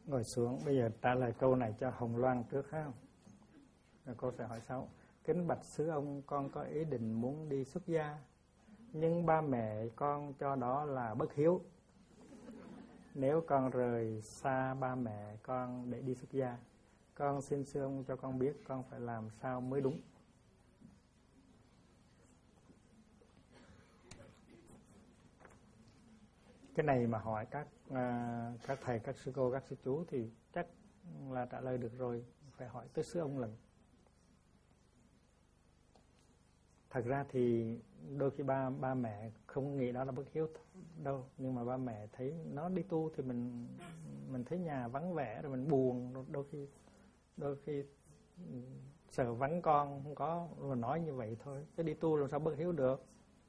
Ngồi xuống, bây giờ trả lời câu này cho Hồng Loan trước ha. Rồi cô sẽ hỏi sau. Kính bạch xứ ông, con có ý định muốn đi xuất gia, nhưng ba mẹ con cho đó là bất hiếu. Nếu con rời xa ba mẹ con để đi xuất gia, con xin sư ông cho con biết con phải làm sao mới đúng. Cái này mà hỏi các thầy, các sư cô, các sư chú thì chắc là trả lời được rồi. Phải hỏi tới sư ông lần. Thật ra thì đôi khi ba mẹ không nghĩ đó là bất hiếu đâu, nhưng mà ba mẹ thấy nó đi tu thì mình thấy nhà vắng vẻ rồi mình buồn, đôi khi sợ vắng con không có, rồi nói như vậy thôi. Chứ đi tu làm sao bất hiếu được.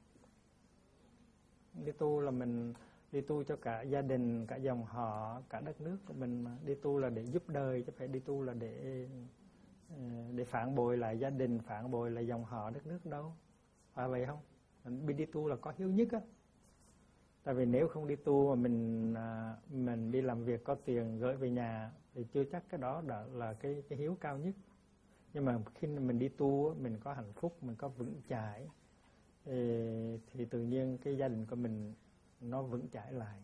Đi tu là mình đi tu cho cả gia đình, cả dòng họ, cả đất nước của mình mà. Đi tu là để giúp đời, chứ phải đi tu là để phản bội lại gia đình, phản bội lại dòng họ, đất nước đâu. Phải vậy không? Mình đi tu là có hiếu nhất á. Tại vì nếu không đi tu mà mình đi làm việc có tiền gửi về nhà thì chưa chắc cái đó là cái hiếu cao nhất. Nhưng mà khi mình đi tu mình có hạnh phúc, mình có vững chãi thì tự nhiên cái gia đình của mình nó vững chãi lại.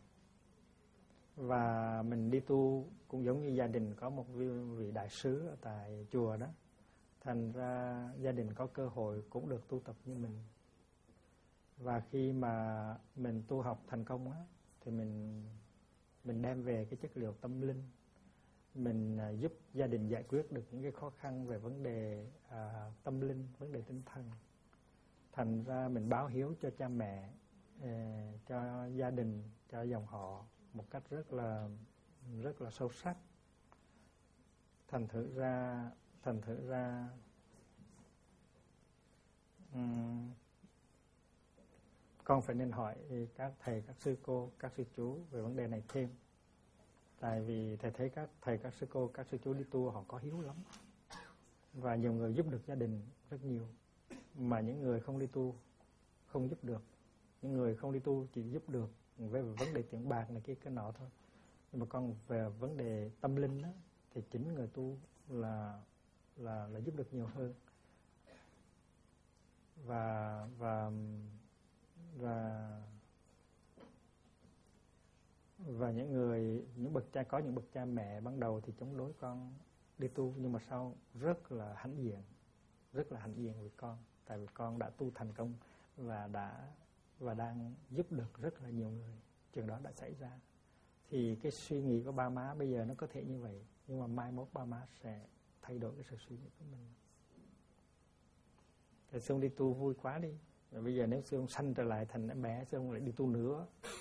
Và mình đi tu cũng giống như gia đình có một vị đại sứ ở tại chùa đó. Thành ra gia đình có cơ hội cũng được tu tập như mình. Và khi mà mình tu học thành công á, thì mình đem về cái chất liệu tâm linh. Mình giúp gia đình giải quyết được những cái khó khăn về vấn đề tâm linh, vấn đề tinh thần. Thành ra mình báo hiếu cho cha mẹ, cho gia đình, cho dòng họ một cách rất là sâu sắc. Thành thử ra con phải nên hỏi các thầy, các sư cô, các sư chú về vấn đề này thêm. Tại vì thầy thấy các thầy, các sư cô, các sư chú đi tu họ có hiếu lắm. Và nhiều người giúp được gia đình rất nhiều. Mà những người không đi tu không giúp được. Những người không đi tu chỉ giúp được về vấn đề tiền bạc này kia cái nọ thôi. Nhưng mà còn về vấn đề tâm linh đó, thì chính người tu là giúp được nhiều hơn. Và những bậc cha mẹ ban đầu thì chống đối con đi tu, nhưng mà sau rất là hãnh diện với con, tại vì con đã tu thành công và đang giúp được rất là nhiều người. Chuyện đó đã xảy ra. Thì cái suy nghĩ của ba má bây giờ nó có thể như vậy, nhưng mà mai mốt ba má sẽ thay đổi cái sự suy nghĩ của mình. Thì sư ông đi tu vui quá đi. Rồi bây giờ nếu sư ông sanh trở lại thành em bé, sư ông lại đi tu nữa